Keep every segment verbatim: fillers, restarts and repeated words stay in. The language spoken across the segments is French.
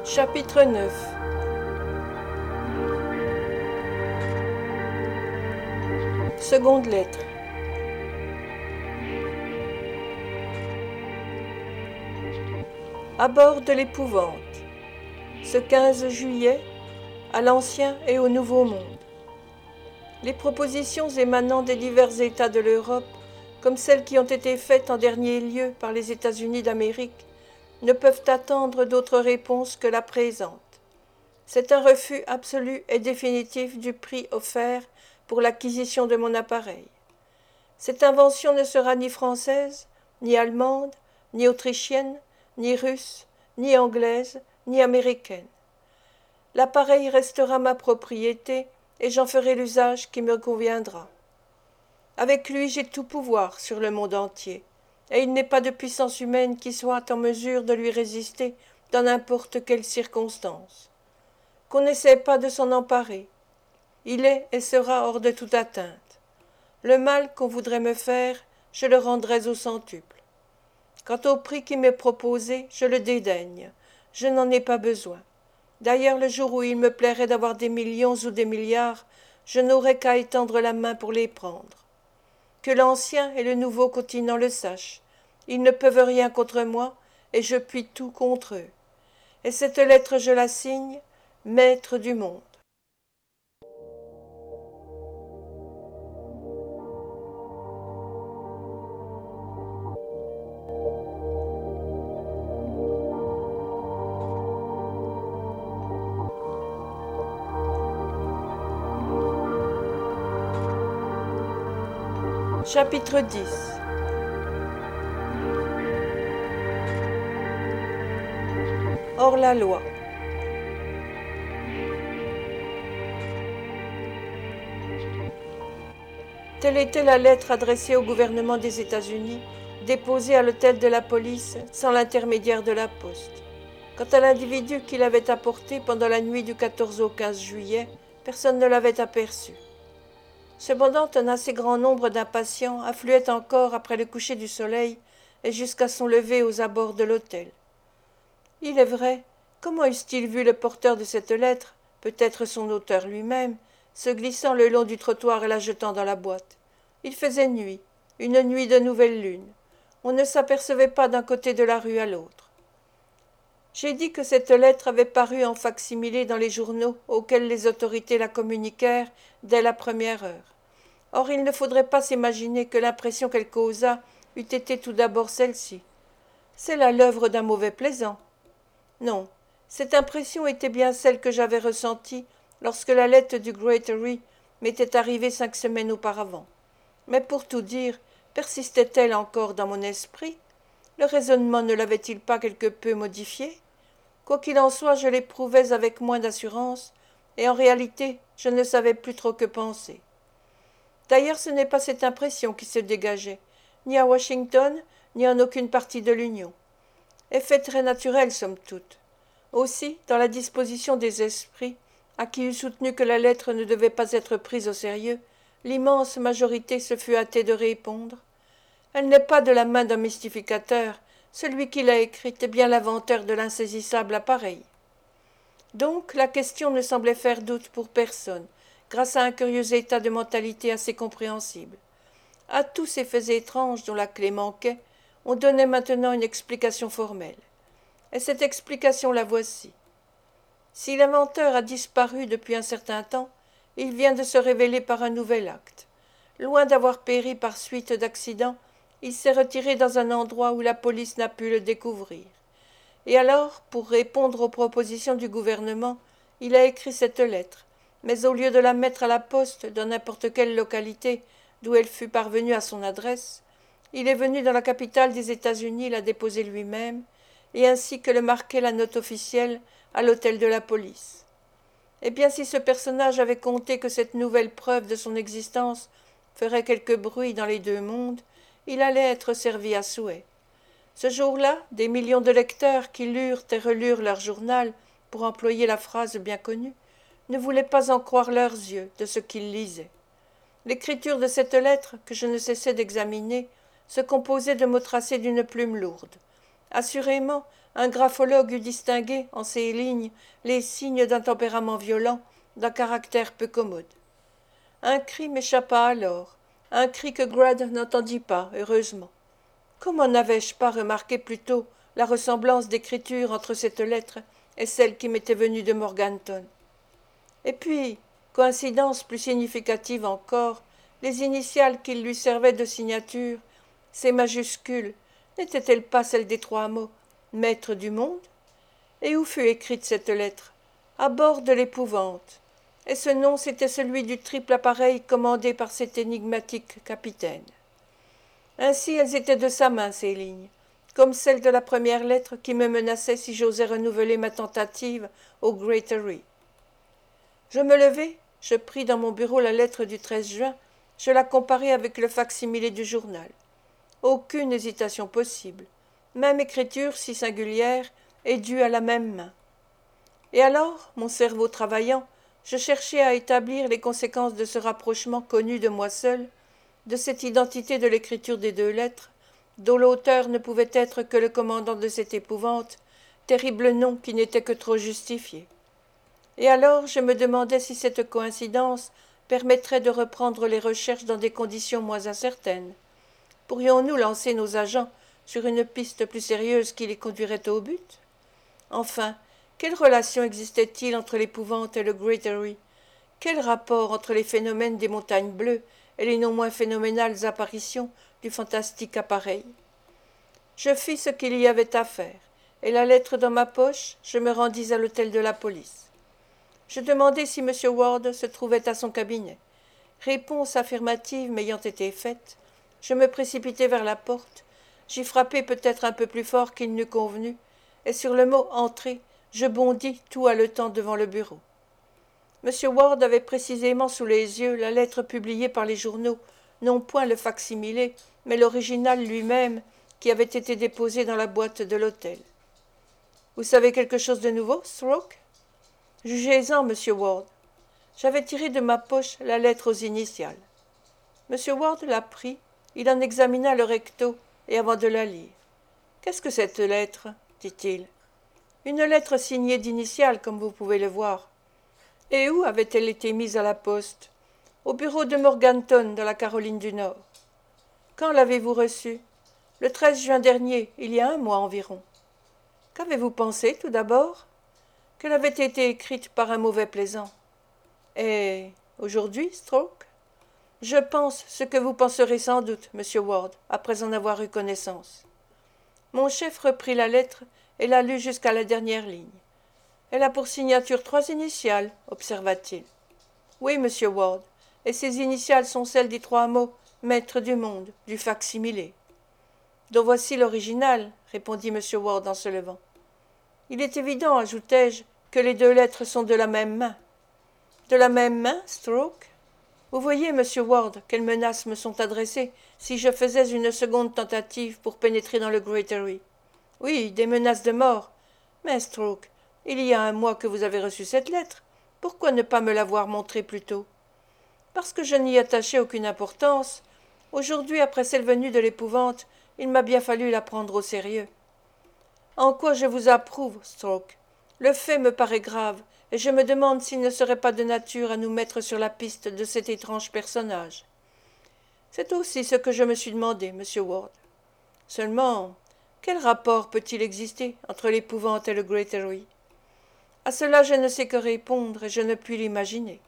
Chapitre neuf. Seconde lettre. À bord de l'Épouvante, ce quinze juillet, à l'Ancien et au Nouveau Monde. Les propositions émanant des divers États de l'Europe, comme celles qui ont été faites en dernier lieu par les États-Unis d'Amérique, ne peuvent attendre d'autre réponse que la présente. C'est un refus absolu et définitif du prix offert pour l'acquisition de mon appareil. Cette invention ne sera ni française, ni allemande, ni autrichienne, ni russe, ni anglaise, ni américaine. L'appareil restera ma propriété et j'en ferai l'usage qui me conviendra. Avec lui, j'ai tout pouvoir sur le monde entier, et il n'est pas de puissance humaine qui soit en mesure de lui résister dans n'importe quelle circonstance. Qu'on n'essaie pas de s'en emparer. Il est et sera hors de toute atteinte. Le mal qu'on voudrait me faire, je le rendrais au centuple. Quant au prix qui m'est proposé, je le dédaigne. Je n'en ai pas besoin. D'ailleurs, le jour où il me plairait d'avoir des millions ou des milliards, je n'aurais qu'à étendre la main pour les prendre. Que l'ancien et le nouveau continent le sachent. Ils ne peuvent rien contre moi, et je puis tout contre eux. Et cette lettre, je la signe, Maître du monde. Chapitre dix. Hors la loi. Telle était la lettre adressée au gouvernement des États-Unis, déposée à l'hôtel de la police sans l'intermédiaire de la poste. Quant à l'individu qui l'avait apportée pendant la nuit du quatorze au quinze juillet, personne ne l'avait aperçu. Cependant, un assez grand nombre d'impatients affluaient encore après le coucher du soleil et jusqu'à son lever aux abords de l'hôtel. Il est vrai, comment eussent-ils vu le porteur de cette lettre, peut-être son auteur lui-même, se glissant le long du trottoir et la jetant dans la boîte? Il faisait nuit, une nuit de nouvelle lune. On ne s'apercevait pas d'un côté de la rue à l'autre. J'ai dit que cette lettre avait paru en fac-similé dans les journaux auxquels les autorités la communiquèrent dès la première heure. Or, il ne faudrait pas s'imaginer que l'impression qu'elle causa eût été tout d'abord celle-ci. C'est là l'œuvre d'un mauvais plaisant. Non, cette impression était bien celle que j'avais ressentie lorsque la lettre du Greatory m'était arrivée cinq semaines auparavant. Mais pour tout dire, persistait-elle encore dans mon esprit? Le raisonnement ne l'avait-il pas quelque peu modifié? Quoi qu'il en soit, je l'éprouvais avec moins d'assurance, et en réalité, je ne savais plus trop que penser. D'ailleurs, ce n'est pas cette impression qui se dégageait, ni à Washington, ni en aucune partie de l'Union. Effet très naturel, somme toute. Aussi, dans la disposition des esprits, à qui eût soutenu que la lettre ne devait pas être prise au sérieux, l'immense majorité se fut hâtée de répondre. Elle n'est pas de la main d'un mystificateur, celui qui l'a écrite est bien l'inventeur de l'insaisissable appareil. Donc, la question ne semblait faire doute pour personne, grâce à un curieux état de mentalité assez compréhensible. À tous ces faits étranges dont la clé manquait, on donnait maintenant une explication formelle. Et cette explication la voici. Si l'inventeur a disparu depuis un certain temps, il vient de se révéler par un nouvel acte. Loin d'avoir péri par suite d'accident, il s'est retiré dans un endroit où la police n'a pu le découvrir. Et alors, pour répondre aux propositions du gouvernement, il a écrit cette lettre, mais au lieu de la mettre à la poste dans n'importe quelle localité d'où elle fût parvenue à son adresse, il est venu dans la capitale des États-Unis la déposer lui-même, et ainsi que le marquait la note officielle à l'hôtel de la police. Eh bien, si ce personnage avait compté que cette nouvelle preuve de son existence ferait quelque bruit dans les deux mondes, il allait être servi à souhait. Ce jour-là, des millions de lecteurs qui lurent et relurent leur journal, pour employer la phrase bien connue, ne voulaient pas en croire leurs yeux de ce qu'ils lisaient. L'écriture de cette lettre, que je ne cessais d'examiner, se composait de mots tracés d'une plume lourde. Assurément, un graphologue eût distingué, en ces lignes, les signes d'un tempérament violent, d'un caractère peu commode. Un cri m'échappa alors, un cri que Grad n'entendit pas, heureusement. Comment n'avais-je pas remarqué plus tôt la ressemblance d'écriture entre cette lettre et celle qui m'était venue de Morganton? Et puis, coïncidence plus significative encore, les initiales qui lui servaient de signature, ces majuscules, n'étaient-elles pas celles des trois mots « Maître du monde » ? Et où fut écrite cette lettre? À bord de l'Épouvante. Et ce nom, c'était celui du triple appareil commandé par cet énigmatique capitaine. Ainsi elles étaient de sa main, ces lignes, comme celles de la première lettre qui me menaçait si j'osais renouveler ma tentative au Greatory. Je me levai, je pris dans mon bureau la lettre du treize juin, je la comparai avec le fac-similé du journal. Aucune hésitation possible. Même écriture si singulière et due à la même main. Et alors, mon cerveau travaillant, je cherchai à établir les conséquences de ce rapprochement connu de moi seul, de cette identité de l'écriture des deux lettres, dont l'auteur ne pouvait être que le commandant de cette épouvante, terrible nom qui n'était que trop justifié. Et alors je me demandais si cette coïncidence permettrait de reprendre les recherches dans des conditions moins incertaines. Pourrions-nous lancer nos agents sur une piste plus sérieuse qui les conduirait au but? Enfin, quelle relation existait-il entre l'épouvante et le Greatory? Quel rapport entre les phénomènes des montagnes bleues et les non moins phénoménales apparitions du fantastique appareil? Je fis ce qu'il y avait à faire, et la lettre dans ma poche, je me rendis à l'hôtel de la police. Je demandai si M. Ward se trouvait à son cabinet. Réponse affirmative m'ayant été faite, je me précipitai vers la porte, j'y frappai peut-être un peu plus fort qu'il n'eût convenu, et sur le mot « entrer », je bondis tout haletant devant le bureau. M. Ward avait précisément sous les yeux la lettre publiée par les journaux, non point le fac-similé, mais l'original lui-même, qui avait été déposé dans la boîte de l'hôtel. « Vous savez quelque chose de nouveau, Stroke ?» « Jugez-en, monsieur Ward. » J'avais tiré de ma poche la lettre aux initiales. M. Ward la prit, il en examina le recto, et avant de la lire. « Qu'est-ce que cette lettre ?» dit-il. « Une lettre signée d'initiales, comme vous pouvez le voir. » « Et où avait-elle été mise à la poste ? » ?»« Au bureau de Morganton, dans la Caroline du Nord. »« Quand l'avez-vous reçue ? » ?»« Le treize juin dernier, il y a un mois environ. »« Qu'avez-vous pensé, tout d'abord ? » ?»« Qu'elle avait été écrite par un mauvais plaisant. »« Et aujourd'hui, Stroke ? » ?»« Je pense ce que vous penserez sans doute, monsieur Ward, après en avoir eu connaissance. » Mon chef reprit la lettre et la lut jusqu'à la dernière ligne. « Elle a pour signature trois initiales, observa-t-il. »« Oui, monsieur Ward, et ces initiales sont celles des trois mots « Maître du monde » du fac-similé. »« Donc voici l'original, » répondit monsieur Ward en se levant. « Il est évident, ajoutai-je, que les deux lettres sont de la même main. »« De la même main, Stroke ? Vous voyez, monsieur Ward, quelles menaces me sont adressées si je faisais une seconde tentative pour pénétrer dans le Greatory. Oui, des menaces de mort. Mais, Stroke, il y a un mois que vous avez reçu cette lettre. Pourquoi ne pas me l'avoir montrée plus tôt ? Parce que je n'y attachais aucune importance. Aujourd'hui, après celle venue de l'épouvante, il m'a bien fallu la prendre au sérieux. En quoi je vous approuve, Stroke. Le fait me paraît grave, et je me demande s'il ne serait pas de nature à nous mettre sur la piste de cet étrange personnage. C'est aussi ce que je me suis demandé, monsieur Ward. Seulement, quel rapport peut-il exister entre l'épouvante et le Greatory ? À cela je ne sais que répondre, et je ne puis l'imaginer.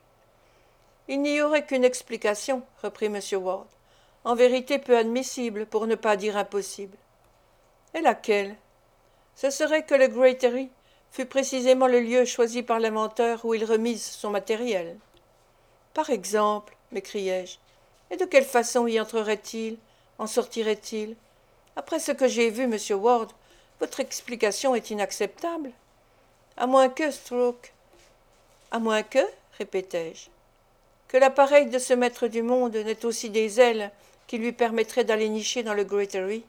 Il n'y aurait qu'une explication, reprit M. Ward, en vérité peu admissible, pour ne pas dire impossible. Et laquelle ? Ce serait que le Greatory fut précisément le lieu choisi par l'inventeur où il remise son matériel. Par exemple, m'écriai-je, et de quelle façon y entrerait-il, en sortirait-il ? Après ce que j'ai vu, monsieur Ward, votre explication est inacceptable. À moins que, Stroke. À moins que, répétai-je, que l'appareil de ce maître du monde n'ait aussi des ailes qui lui permettraient d'aller nicher dans le Greatory.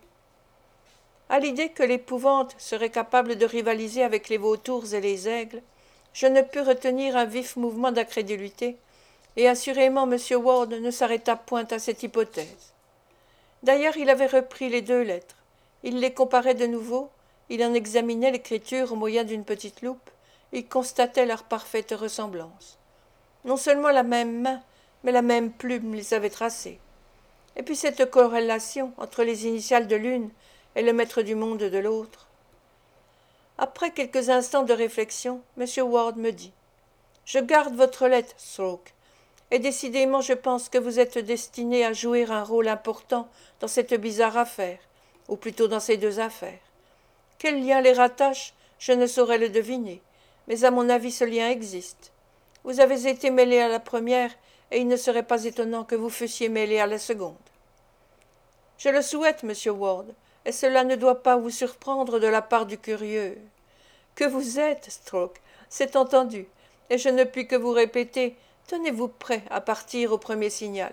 À l'idée que l'épouvante serait capable de rivaliser avec les vautours et les aigles, je ne pus retenir un vif mouvement d'incrédulité, et assurément M. Ward ne s'arrêta point à cette hypothèse. D'ailleurs il avait repris les deux lettres, il les comparait de nouveau, Il en examinait l'écriture au moyen d'une petite loupe. Il constatait leur parfaite ressemblance. Non seulement la même main, mais la même plume les avait tracées. Et puis cette corrélation entre les initiales de l'une et le maître du monde de l'autre. Après quelques instants de réflexion, M. Ward me dit « Je garde votre lettre, Stroke, et décidément je pense que vous êtes destiné à jouer un rôle important dans cette bizarre affaire, ou plutôt dans ces deux affaires. Quel lien les rattache, je ne saurais le deviner, mais à mon avis ce lien existe. Vous avez été mêlé à la première, et il ne serait pas étonnant que vous fussiez mêlé à la seconde. Je le souhaite, monsieur Ward, et cela ne doit pas vous surprendre de la part du curieux. Que vous êtes, Stroke, c'est entendu, et je ne puis que vous répéter, tenez-vous prêt à partir au premier signal.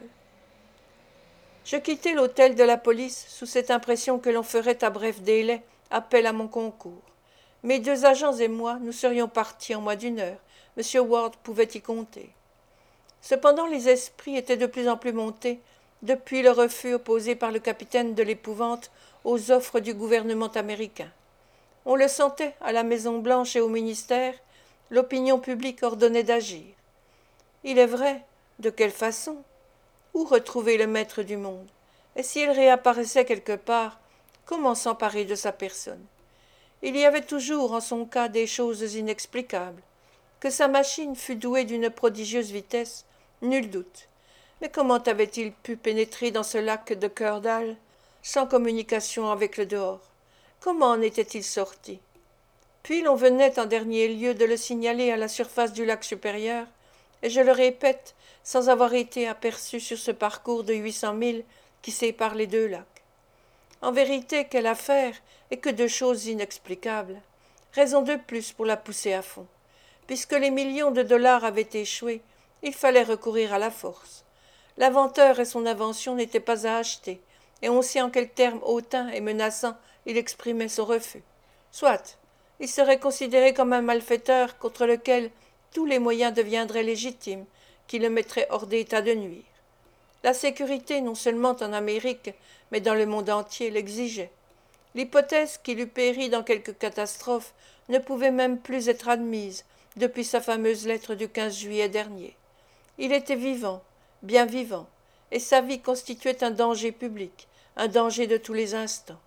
Je quittai l'hôtel de la police sous cette impression que l'on ferait à bref délai appel à mon concours. Mes deux agents et moi, nous serions partis en moins d'une heure. M. Ward pouvait y compter. Cependant, les esprits étaient de plus en plus montés depuis le refus opposé par le capitaine de l'Épouvante aux offres du gouvernement américain. On le sentait à la Maison-Blanche et au ministère, l'opinion publique ordonnait d'agir. Il est vrai, de quelle façon? Où retrouver le maître du monde? Et s'il réapparaissait quelque part, comment s'emparer de sa personne? Il y avait toujours en son cas des choses inexplicables. Que sa machine fût douée d'une prodigieuse vitesse, nul doute. Mais comment avait-il pu pénétrer dans ce lac de Curdale sans communication avec le dehors? Comment en était-il sorti? Puis l'on venait en dernier lieu de le signaler à la surface du lac supérieur, et je le répète, sans avoir été aperçu sur ce parcours de huit cents milles qui sépare les deux lacs. En vérité, quelle affaire, et que de choses inexplicables. Raison de plus pour la pousser à fond. Puisque les millions de dollars avaient échoué, il fallait recourir à la force. L'inventeur et son invention n'étaient pas à acheter, et on sait en quels termes hautains et menaçants il exprimait son refus. Soit, il serait considéré comme un malfaiteur contre lequel tous les moyens deviendraient légitimes, qui le mettraient hors d'état de nuire. La sécurité, non seulement en Amérique, mais dans le monde entier, l'exigeait. L'hypothèse qu'il eût péri dans quelque catastrophe ne pouvait même plus être admise depuis sa fameuse lettre du quinze juillet dernier. Il était vivant, bien vivant, et sa vie constituait un danger public, un danger de tous les instants.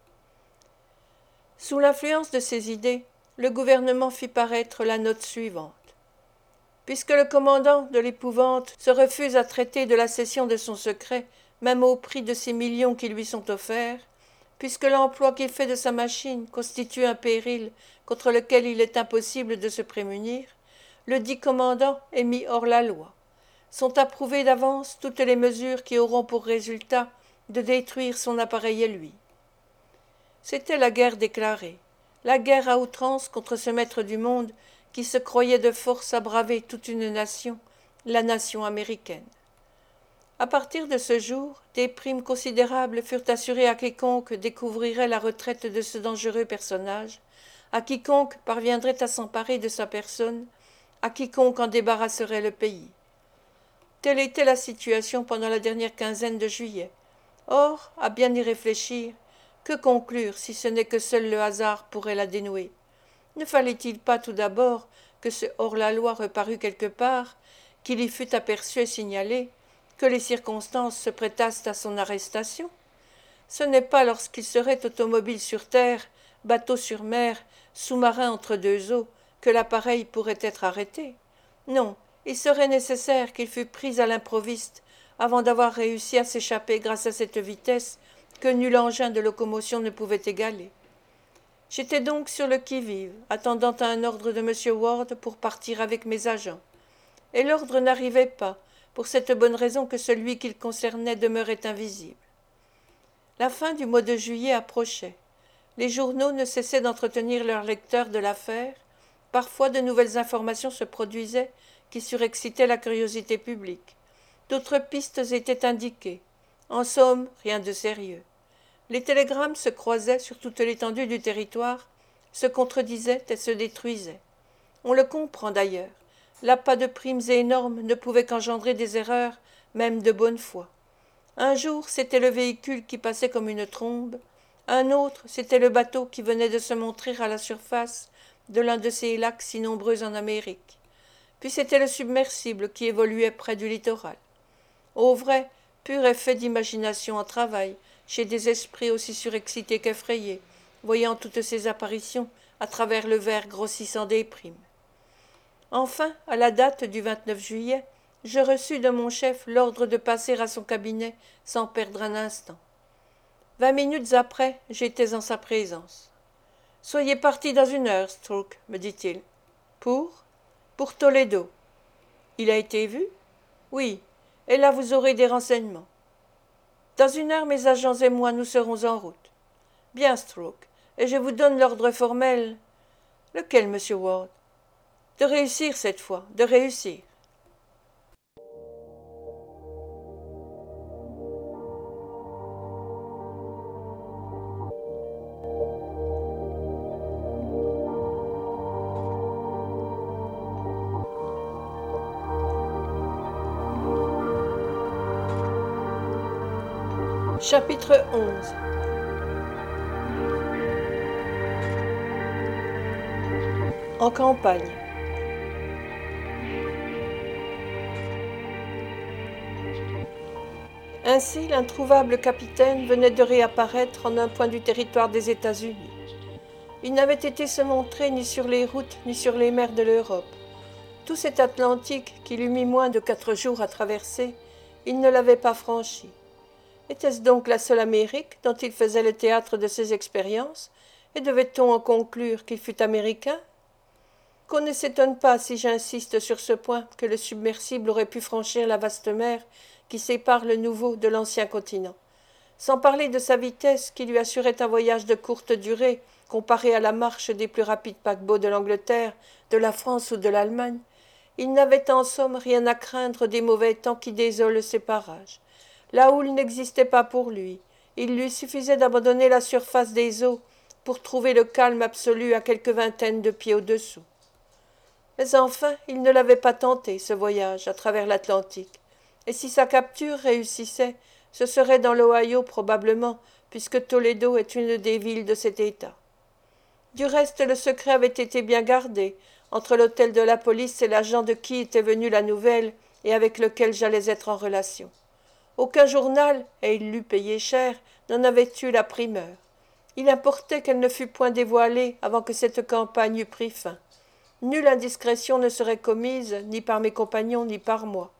Sous l'influence de ces idées, le gouvernement fit paraître la note suivante. Puisque le commandant de l'Épouvante se refuse à traiter de la cession de son secret, même au prix de ces millions qui lui sont offerts, puisque l'emploi qu'il fait de sa machine constitue un péril contre lequel il est impossible de se prémunir, le dit commandant est mis hors la loi. Sont approuvées d'avance toutes les mesures qui auront pour résultat de détruire son appareil à lui. C'était la guerre déclarée, la guerre à outrance contre ce maître du monde qui se croyait de force à braver toute une nation, la nation américaine. À partir de ce jour, des primes considérables furent assurées à quiconque découvrirait la retraite de ce dangereux personnage, à quiconque parviendrait à s'emparer de sa personne, à quiconque en débarrasserait le pays. Telle était la situation pendant la dernière quinzaine de juillet. Or, à bien y réfléchir, que conclure si ce n'est que seul le hasard pourrait la dénouer? Ne fallait-il pas tout d'abord que ce hors-la-loi reparût quelque part, qu'il y fût aperçu et signalé, que les circonstances se prêtassent à son arrestation? Ce n'est pas lorsqu'il serait automobile sur terre, bateau sur mer, sous-marin entre deux eaux, que l'appareil pourrait être arrêté. Non, il serait nécessaire qu'il fût pris à l'improviste avant d'avoir réussi à s'échapper grâce à cette vitesse que nul engin de locomotion ne pouvait égaler. J'étais donc sur le qui-vive, attendant un ordre de M. Ward pour partir avec mes agents. Et l'ordre n'arrivait pas, pour cette bonne raison que celui qu'il concernait demeurait invisible. La fin du mois de juillet approchait. Les journaux ne cessaient d'entretenir leurs lecteurs de l'affaire. Parfois de nouvelles informations se produisaient qui surexcitaient la curiosité publique. D'autres pistes étaient indiquées. En somme, rien de sérieux. Les télégrammes se croisaient sur toute l'étendue du territoire, se contredisaient et se détruisaient. On le comprend d'ailleurs. L'appât de primes énormes ne pouvait qu'engendrer des erreurs, même de bonne foi. Un jour, c'était le véhicule qui passait comme une trombe. Un autre, c'était le bateau qui venait de se montrer à la surface de l'un de ces lacs si nombreux en Amérique. Puis c'était le submersible qui évoluait près du littoral. Au vrai, pur effet d'imagination en travail, chez des esprits aussi surexcités qu'effrayés, voyant toutes ces apparitions à travers le verre grossissant des primes. Enfin, à la date du vingt-neuf juillet, je reçus de mon chef l'ordre de passer à son cabinet sans perdre un instant. Vingt minutes après, j'étais en sa présence. « Soyez parti dans une heure, Stroke, me dit-il. « Pour ?»« Pour Toledo. »« Il a été vu ?»« Oui, et là vous aurez des renseignements. »« Dans une heure, mes agents et moi, nous serons en route. »« Bien, Stroke, et je vous donne l'ordre formel. »« Lequel, monsieur Ward ?»« De réussir cette fois, de réussir. » Chapitre onze. En campagne. Ainsi, l'introuvable capitaine venait de réapparaître en un point du territoire des États-Unis. Il n'avait été se montrer ni sur les routes ni sur les mers de l'Europe. Tout cet Atlantique qui lui mit moins de quatre jours à traverser, il ne l'avait pas franchi. Était-ce donc la seule Amérique dont il faisait le théâtre de ses expériences, et devait-on en conclure qu'il fût américain? Qu'on ne s'étonne pas, si j'insiste sur ce point, que le submersible aurait pu franchir la vaste mer qui sépare le nouveau de l'ancien continent. Sans parler de sa vitesse qui lui assurait un voyage de courte durée comparé à la marche des plus rapides paquebots de l'Angleterre, de la France ou de l'Allemagne, il n'avait en somme rien à craindre des mauvais temps qui désolent ces parages. La houle n'existait pas pour lui. Il lui suffisait d'abandonner la surface des eaux pour trouver le calme absolu à quelques vingtaines de pieds au-dessous. Mais enfin, il ne l'avait pas tenté, ce voyage à travers l'Atlantique. Et si sa capture réussissait, ce serait dans l'Ohio probablement, puisque Toledo est une des villes de cet État. Du reste, le secret avait été bien gardé, entre l'hôtel de la police et l'agent de qui était venue la nouvelle et avec lequel j'allais être en relation. Aucun journal, et il l'eût payé cher, n'en avait eu la primeur. Il importait qu'elle ne fût point dévoilée avant que cette campagne eût pris fin. Nulle indiscrétion ne serait commise, ni par mes compagnons, ni par moi.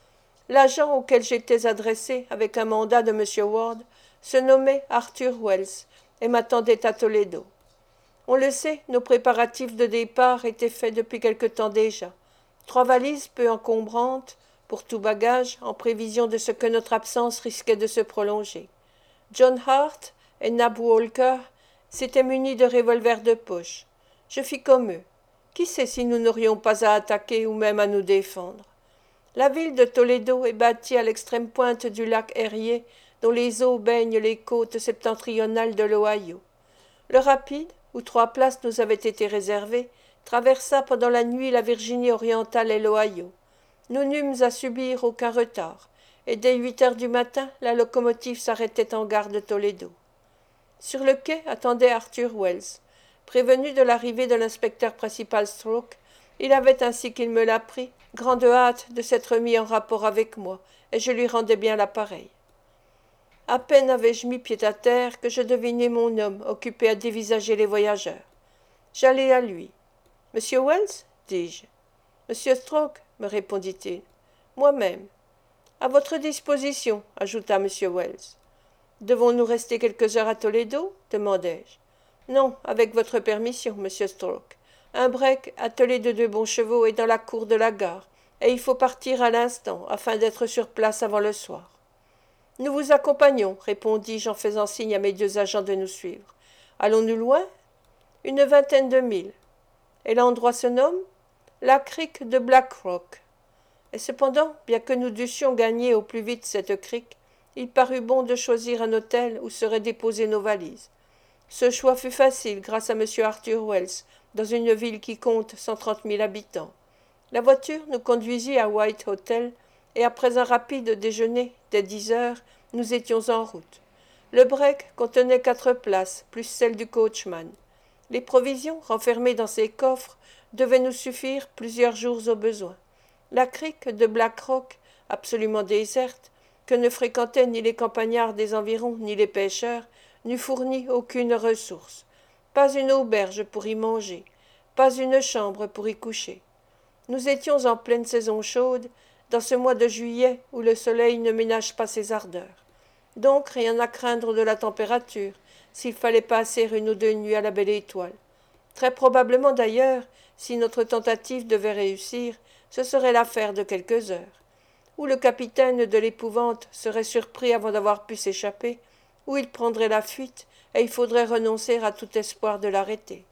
L'agent auquel j'étais adressé, avec un mandat de M. Ward, se nommait Arthur Wells, et m'attendait à Toledo. On le sait, nos préparatifs de départ étaient faits depuis quelque temps déjà. Trois valises peu encombrantes, pour tout bagage, en prévision de ce que notre absence risquait de se prolonger. John Hart et Nab Walker s'étaient munis de revolvers de poche. Je fis comme eux. Qui sait si nous n'aurions pas à attaquer ou même à nous défendre? La ville de Toledo est bâtie à l'extrême pointe du lac Erie, dont les eaux baignent les côtes septentrionales de l'Ohio. Le rapide, où trois places nous avaient été réservées, traversa pendant la nuit la Virginie orientale et l'Ohio. Nous n'eûmes à subir aucun retard, et dès huit heures du matin, la locomotive s'arrêtait en gare de Toledo. Sur le quai attendait Arthur Wells. Prévenu de l'arrivée de l'inspecteur principal Stroke, il avait, ainsi qu'il me l'apprit, grande hâte de s'être mis en rapport avec moi, et je lui rendais bien l'appareil. À peine avais-je mis pied à terre que je devinai mon homme occupé à dévisager les voyageurs. J'allai à lui. « Monsieur Wells ?» dis-je. « Monsieur Stroke ?» me répondit-il. « Moi-même. »« À votre disposition, » ajouta M. Wells. « Devons-nous rester quelques heures à Toledo ?» demandai-je. « Non, avec votre permission, monsieur Stroke. Un break, attelé de deux bons chevaux, est dans la cour de la gare, et il faut partir à l'instant, afin d'être sur place avant le soir. »« Nous vous accompagnons, » répondis-je en faisant signe à mes deux agents de nous suivre. « Allons-nous loin ?»« Une vingtaine de milles. »« Et l'endroit se nomme ?»« La crique de Black Rock. » Et cependant, bien que nous dussions gagner au plus vite cette crique, il parut bon de choisir un hôtel où seraient déposées nos valises. Ce choix fut facile grâce à M. Arthur Wells, dans une ville qui compte cent trente mille habitants. La voiture nous conduisit à White Hotel, et après un rapide déjeuner, dès dix heures, nous étions en route. Le break contenait quatre places, plus celle du coachman. Les provisions, renfermées dans ces coffres, devaient nous suffire plusieurs jours au besoin. La crique de Black Rock, absolument déserte, que ne fréquentaient ni les campagnards des environs ni les pêcheurs, n'eût fourni aucune ressource. Pas une auberge pour y manger, pas une chambre pour y coucher. Nous étions en pleine saison chaude, dans ce mois de juillet où le soleil ne ménage pas ses ardeurs. Donc rien à craindre de la température, s'il fallait passer une ou deux nuits à la belle étoile. Très probablement d'ailleurs, si notre tentative devait réussir, ce serait l'affaire de quelques heures. Ou le capitaine de l'Épouvante serait surpris avant d'avoir pu s'échapper, ou il prendrait la fuite, et il faudrait renoncer à tout espoir de l'arrêter.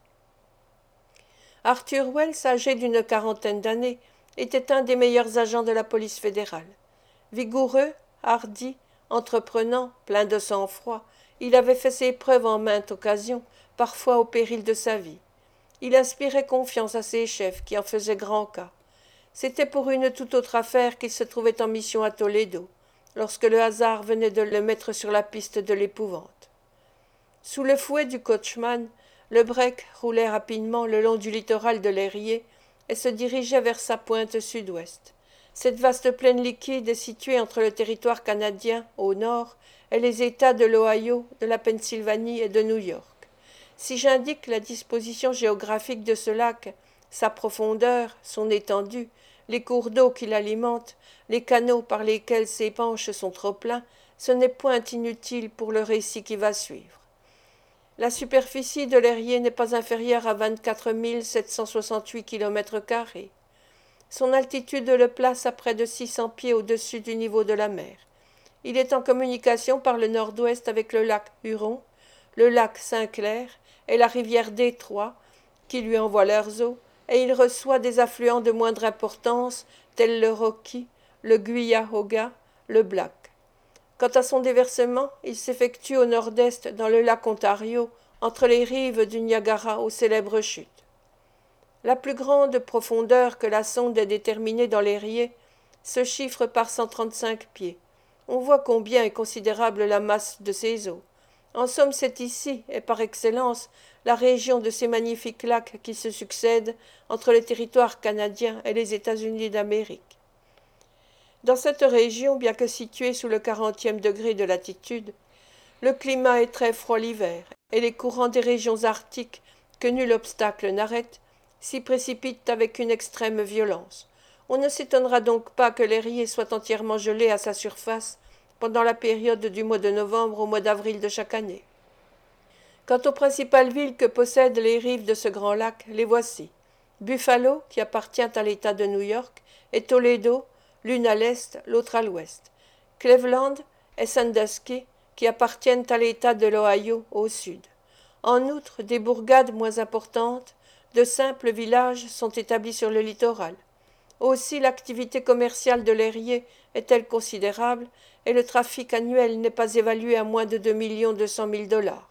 Arthur Wells, âgé d'une quarantaine d'années, était un des meilleurs agents de la police fédérale. Vigoureux, hardi, entreprenant, plein de sang-froid, il avait fait ses preuves en maintes occasions, parfois au péril de sa vie. Il inspirait confiance à ses chefs, qui en faisaient grand cas. C'était pour une toute autre affaire qu'il se trouvait en mission à Toledo, lorsque le hasard venait de le mettre sur la piste de l'Épouvante. Sous le fouet du coachman, le break roulait rapidement le long du littoral de l'Erie et se dirigeait vers sa pointe sud-ouest. Cette vaste plaine liquide est située entre le territoire canadien, au nord, et les États de l'Ohio, de la Pennsylvanie et de New York. Si j'indique la disposition géographique de ce lac, sa profondeur, son étendue, les cours d'eau qui l'alimentent, les canaux par lesquels ses penches sont trop pleins, ce n'est point inutile pour le récit qui va suivre. La superficie de l'Erie n'est pas inférieure à vingt-quatre mille sept cent soixante-huit kilomètres carrés. Son altitude le place à près de six cents pieds au-dessus du niveau de la mer. Il est en communication par le nord-ouest avec le lac Huron, le lac Saint-Clair et la rivière Détroit, qui lui envoient leurs eaux, et il reçoit des affluents de moindre importance, tels le Rocky, le Cuyahoga, le Black. Quant à son déversement, il s'effectue au nord-est dans le lac Ontario, entre les rives du Niagara aux célèbres chutes. La plus grande profondeur que la sonde ait déterminée dans l'Erie se chiffre par cent trente-cinq pieds. On voit combien est considérable la masse de ces eaux. En somme, c'est ici, et par excellence, la région de ces magnifiques lacs qui se succèdent entre les territoires canadiens et les États-Unis d'Amérique. Dans cette région, bien que située sous le quarantième degré de latitude, le climat est très froid l'hiver, et les courants des régions arctiques, que nul obstacle n'arrête, s'y précipitent avec une extrême violence. On ne s'étonnera donc pas que l'Erie soit entièrement gelé à sa surface pendant la période du mois de novembre au mois d'avril de chaque année. Quant aux principales villes que possèdent les rives de ce grand lac, les voici. Buffalo, qui appartient à l'État de New York, et Toledo, l'une à l'est, l'autre à l'ouest. Cleveland et Sandusky, qui appartiennent à l'État de l'Ohio au sud. En outre, des bourgades moins importantes, de simples villages sont établis sur le littoral. Aussi l'activité commerciale de l'Erie est-elle considérable, et le trafic annuel n'est pas évalué à moins de deux millions deux cent mille dollars.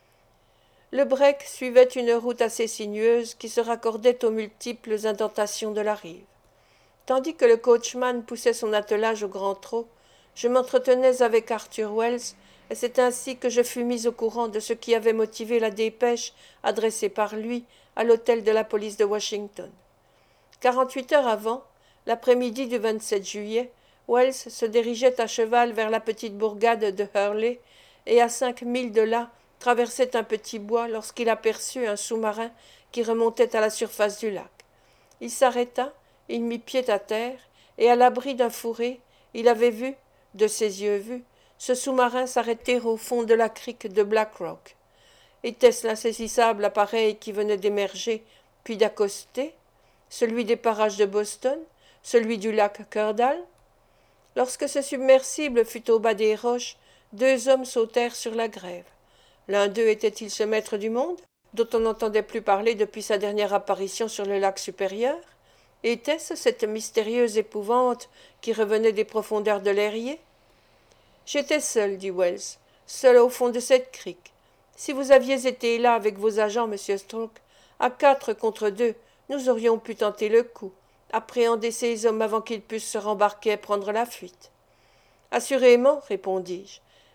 Le break suivait une route assez sinueuse qui se raccordait aux multiples indentations de la rive. Tandis que le coachman poussait son attelage au grand trot, je m'entretenais avec Arthur Wells, et c'est ainsi que je fus mis au courant de ce qui avait motivé la dépêche adressée par lui à l'hôtel de la police de Washington. Quarante-huit heures avant, l'après-midi du vingt-sept juillet, Wells se dirigeait à cheval vers la petite bourgade de Hurley, et à cinq milles de là, traversait un petit bois lorsqu'il aperçut un sous-marin qui remontait à la surface du lac. Il s'arrêta, il mit pied à terre, et à l'abri d'un fourré, il avait vu, de ses yeux vus, ce sous-marin s'arrêter au fond de la crique de Black Rock. Était-ce l'insaisissable appareil qui venait d'émerger, puis d'accoster, celui des parages de Boston, celui du lac Curdale? Lorsque ce submersible fut au bas des roches, deux hommes sautèrent sur la grève. L'un d'eux était-il ce maître du monde, dont on n'entendait plus parler depuis sa dernière apparition sur le lac supérieur? Était-ce cette mystérieuse épouvante qui revenait des profondeurs de l'Erie? J'étais seul, dit Wells, seul au fond de cette crique. Si vous aviez été là avec vos agents, monsieur Stroke, à quatre contre deux, nous aurions pu tenter le coup, appréhender ces hommes avant qu'ils pussent se rembarquer et prendre la fuite. Assurément, répondis-je,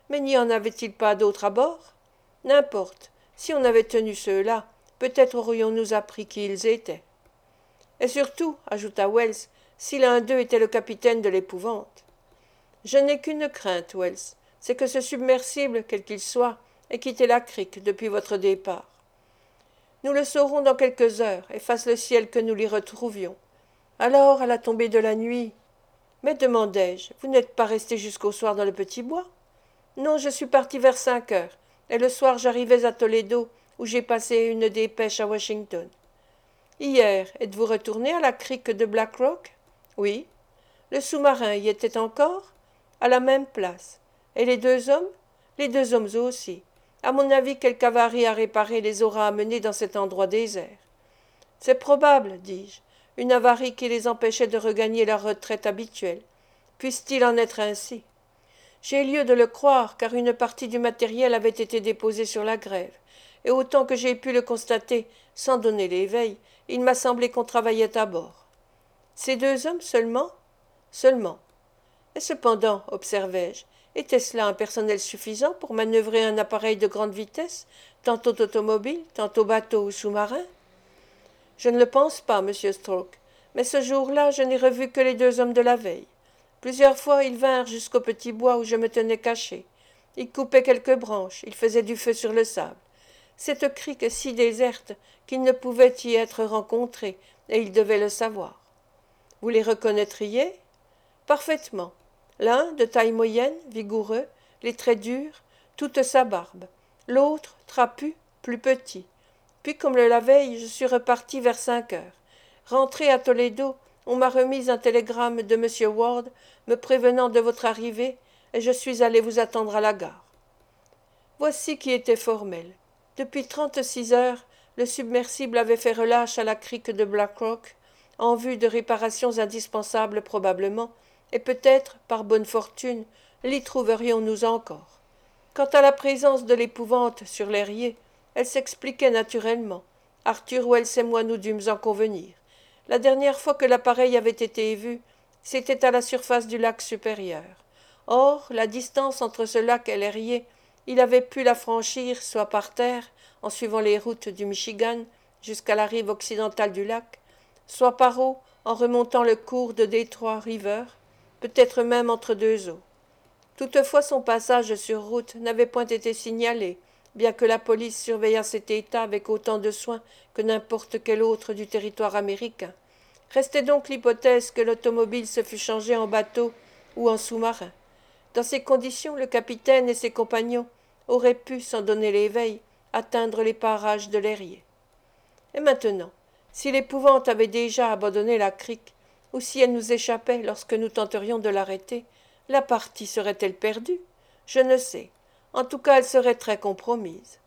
Mais n'y en avait-il pas d'autres à bord? N'importe. Si on avait tenu ceux-là, peut-être aurions-nous appris qui ils étaient. Et surtout, ajouta Wells, si l'un d'eux était le capitaine de l'Épouvante. Je n'ai qu'une crainte, Wells, c'est que ce submersible, quel qu'il soit, ait quitté la crique depuis votre départ. Nous le saurons dans quelques heures, et fasse le ciel que nous l'y retrouvions. Alors, à la tombée de la nuit. Mais demandai-je, vous n'êtes pas resté jusqu'au soir dans le petit bois? Non, je suis parti vers cinq heures, et le soir j'arrivais à Toledo, où j'ai passé une dépêche à Washington. Hier, êtes-vous retourné à la crique de Black Rock? Oui. Le sous-marin y était encore? À la même place. Et les deux hommes? Les deux hommes aussi. À mon avis, quelque avarie à réparer les aura amenés dans cet endroit désert. C'est probable, dis-je, une avarie qui les empêchait de regagner leur retraite habituelle. Puisse-t-il en être ainsi? J'ai lieu de le croire, car une partie du matériel avait été déposée sur la grève, et autant que j'ai pu le constater, sans donner l'éveil, il m'a semblé qu'on travaillait à bord. Ces deux hommes seulement? Seulement. Et cependant, observai-je, était-ce là un personnel suffisant pour manœuvrer un appareil de grande vitesse, tantôt automobile, tantôt bateau ou sous-marin? Je ne le pense pas, monsieur Stroke, mais ce jour-là, je n'ai revu que les deux hommes de la veille. Plusieurs fois, ils vinrent jusqu'au petit bois où je me tenais caché. Ils coupaient quelques branches, ils faisaient du feu sur le sable. Cette crique est si déserte qu'ils ne pouvaient y être rencontrés, et ils devaient le savoir. Vous les reconnaîtriez? Parfaitement. L'un, de taille moyenne, vigoureux, les traits durs, toute sa barbe. L'autre, trapu, plus petit. Puis, comme la veille, je suis reparti vers cinq heures. Rentré à Toledo, on m'a remis un télégramme de M. Ward me prévenant de votre arrivée, et je suis allé vous attendre à la gare. Voici qui était formel. Depuis trente-six heures, le submersible avait fait relâche à la crique de Black Rock, en vue de réparations indispensables probablement, et peut-être, par bonne fortune, l'y trouverions-nous encore. Quant à la présence de l'Épouvante sur l'Erie, elle s'expliquait naturellement. Arthur Wells et moi nous dûmes en convenir. La dernière fois que l'appareil avait été vu, c'était à la surface du lac supérieur. Or, la distance entre ce lac et l'Erie, il avait pu la franchir soit par terre, en suivant les routes du Michigan jusqu'à la rive occidentale du lac, soit par eau, en remontant le cours de Detroit River, peut-être même entre deux eaux. Toutefois, son passage sur route n'avait point été signalé, bien que la police surveillât cet état avec autant de soin que n'importe quel autre du territoire américain. Restait donc l'hypothèse que l'automobile se fût changée en bateau ou en sous-marin. Dans ces conditions, le capitaine et ses compagnons auraient pu, sans donner l'éveil, atteindre les parages de l'Erie. Et maintenant, si l'Épouvante avait déjà abandonné la crique, ou si elle nous échappait lorsque nous tenterions de l'arrêter, la partie serait-elle perdue? Je ne sais. En tout cas, elle serait très compromise.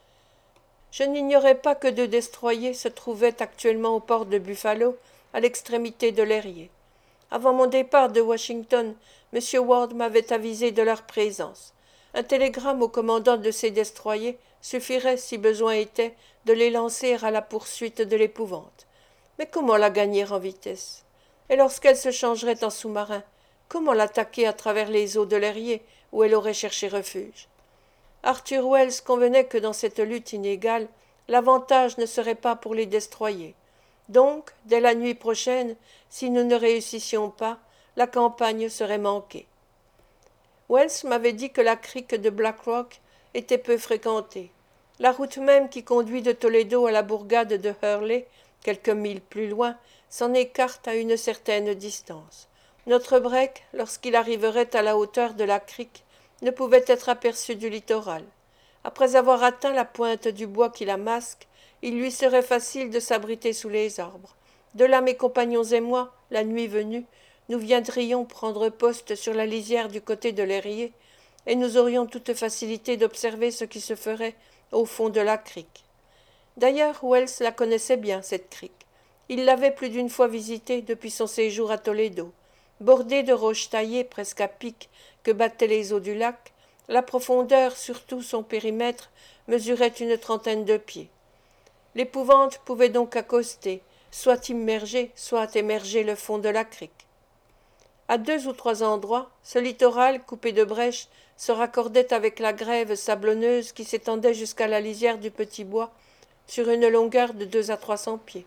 Je n'ignorais pas que deux destroyers se trouvaient actuellement au port de Buffalo, à l'extrémité de l'Erie. Avant mon départ de Washington, M. Ward m'avait avisé de leur présence. Un télégramme au commandant de ces destroyers suffirait, si besoin était, de les lancer à la poursuite de l'Épouvante. Mais comment la gagner en vitesse? Et lorsqu'elle se changerait en sous-marin, comment l'attaquer à travers les eaux de l'Erie, où elle aurait cherché refuge? Arthur Wells convenait que dans cette lutte inégale, l'avantage ne serait pas pour les destroyers. Donc, dès la nuit prochaine, si nous ne réussissions pas, la campagne serait manquée. Wells m'avait dit que la crique de Black Rock était peu fréquentée. La route même qui conduit de Toledo à la bourgade de Hurley, quelques milles plus loin, s'en écarte à une certaine distance. Notre break, lorsqu'il arriverait à la hauteur de la crique, ne pouvait être aperçu du littoral. Après avoir atteint la pointe du bois qui la masque, il lui serait facile de s'abriter sous les arbres. De là, mes compagnons et moi, la nuit venue, nous viendrions prendre poste sur la lisière du côté de l'Erie, et nous aurions toute facilité d'observer ce qui se ferait au fond de la crique. D'ailleurs, Wells la connaissait bien, cette crique. Il l'avait plus d'une fois visitée depuis son séjour à Toledo. Bordée de roches taillées presque à pic que battaient les eaux du lac, la profondeur, surtout son périmètre, mesurait une trentaine de pieds. L'Épouvante pouvait donc accoster, soit immerger, soit émerger le fond de la crique. À deux ou trois endroits, ce littoral, coupé de brèches, se raccordait avec la grève sablonneuse qui s'étendait jusqu'à la lisière du petit bois, sur une longueur de deux à trois cents pieds.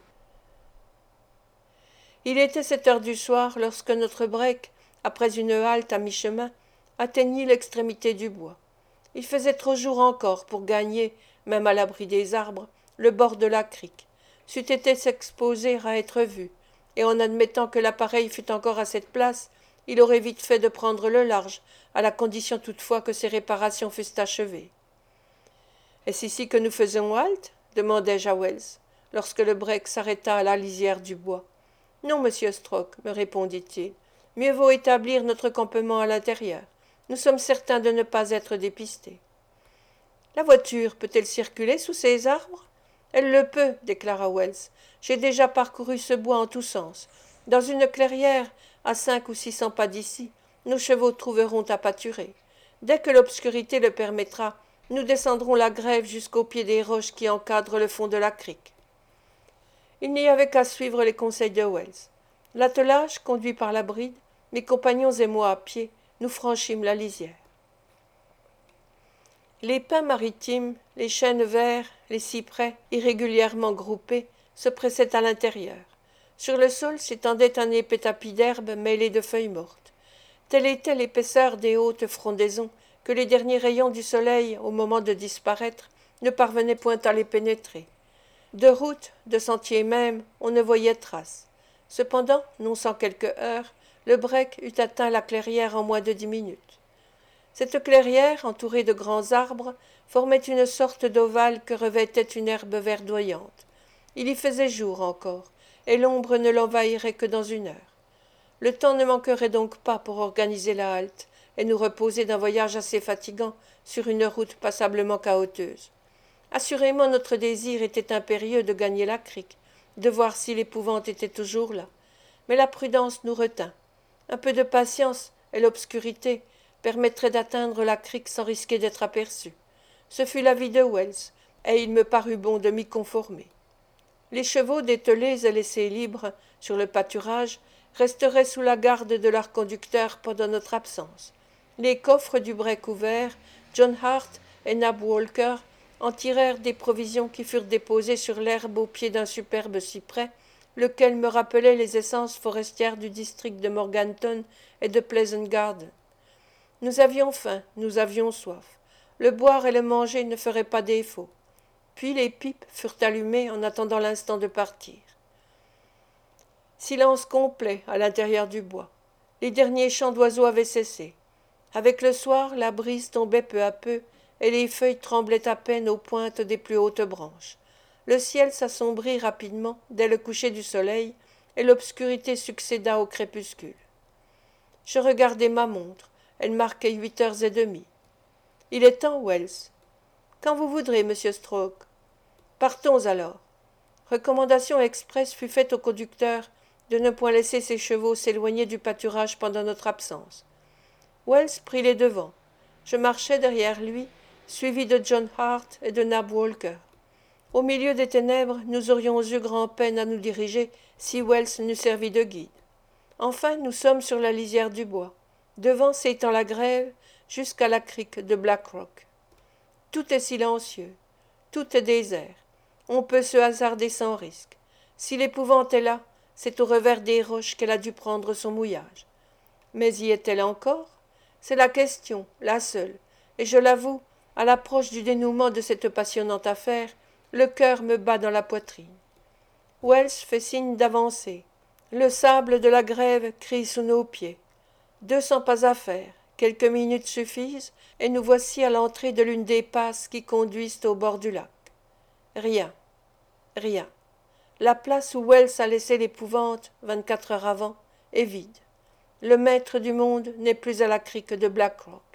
Il était sept heures du soir lorsque notre break, après une halte à mi-chemin, atteignit l'extrémité du bois. Il faisait trop jour encore pour gagner, même à l'abri des arbres, le bord de la crique. C'eût été s'exposer à être vu, et en admettant que l'appareil fût encore à cette place, il aurait vite fait de prendre le large, à la condition toutefois que ses réparations fussent achevées. « Est-ce ici que nous faisons halte ?» demandai-je à Wells, lorsque le break s'arrêta à la lisière du bois. « Non, monsieur Stroke, me répondit-il. Mieux vaut établir notre campement à l'intérieur. Nous sommes certains de ne pas être dépistés. »« La voiture peut-elle circuler sous ces arbres ?»« Elle le peut, déclara Wells. J'ai déjà parcouru ce bois en tous sens. Dans une clairière, à cinq ou six cents pas d'ici, nos chevaux trouveront à pâturer. Dès que l'obscurité le permettra, nous descendrons la grève jusqu'au pied des roches qui encadrent le fond de la crique. » Il n'y avait qu'à suivre les conseils de Wells. L'attelage, conduit par la bride, mes compagnons et moi à pied, nous franchîmes la lisière. Les pins maritimes, les chênes verts, les cyprès, irrégulièrement groupés, se pressaient à l'intérieur. Sur le sol s'étendait un épais tapis d'herbe mêlé de feuilles mortes. Telle était l'épaisseur des hautes frondaisons que les derniers rayons du soleil, au moment de disparaître, ne parvenaient point à les pénétrer. De route, de sentier même, on ne voyait trace. Cependant, non sans quelque heure, le break eut atteint la clairière en moins de dix minutes. Cette clairière, entourée de grands arbres, formait une sorte d'ovale que revêtait une herbe verdoyante. Il y faisait jour encore, et l'ombre ne l'envahirait que dans une heure. Le temps ne manquerait donc pas pour organiser la halte et nous reposer d'un voyage assez fatigant sur une route passablement cahoteuse. Assurément notre désir était impérieux de gagner la crique, de voir si l'épouvante était toujours là. Mais la prudence nous retint. Un peu de patience et l'obscurité permettraient d'atteindre la crique sans risquer d'être aperçus. Ce fut l'avis de Wells, et il me parut bon de m'y conformer. Les chevaux dételés et laissés libres sur le pâturage resteraient sous la garde de leur conducteur pendant notre absence. Les coffres du break ouverts, John Hart et Nab Walker en tirèrent des provisions qui furent déposées sur l'herbe au pied d'un superbe cyprès, lequel me rappelait les essences forestières du district de Morganton et de Pleasant Garden. Nous avions faim, nous avions soif. Le boire et le manger ne feraient pas défaut. Puis les pipes furent allumées en attendant l'instant de partir. Silence complet à l'intérieur du bois. Les derniers chants d'oiseaux avaient cessé. Avec le soir, la brise tombait peu à peu, et les feuilles tremblaient à peine aux pointes des plus hautes branches. Le ciel s'assombrit rapidement dès le coucher du soleil, et l'obscurité succéda au crépuscule. Je regardai ma montre. Elle marquait huit heures et demie. « Il est temps, Wells. »« Quand vous voudrez, monsieur Stroke. »« Partons alors. » Recommandation expresse fut faite au conducteur de ne point laisser ses chevaux s'éloigner du pâturage pendant notre absence. Wells prit les devants. Je marchai derrière lui, suivi de John Hart et de Nab Walker. Au milieu des ténèbres, nous aurions eu grand-peine à nous diriger si Wells n'eût servi de guide. Enfin, nous sommes sur la lisière du bois. Devant s'étend la grève jusqu'à la crique de Black Rock. Tout est silencieux, tout est désert. On peut se hasarder sans risque. Si l'épouvante est là, c'est au revers des roches qu'elle a dû prendre son mouillage. Mais y est-elle encore? C'est la question, la seule, et je l'avoue, à l'approche du dénouement de cette passionnante affaire, le cœur me bat dans la poitrine. Wells fait signe d'avancer. Le sable de la grève crie sous nos pieds. Deux cents pas à faire, quelques minutes suffisent, et nous voici à l'entrée de l'une des passes qui conduisent au bord du lac. Rien, rien. La place où Wells a laissé l'épouvante, vingt-quatre heures avant, est vide. Le maître du monde n'est plus à la crique de Black Rock.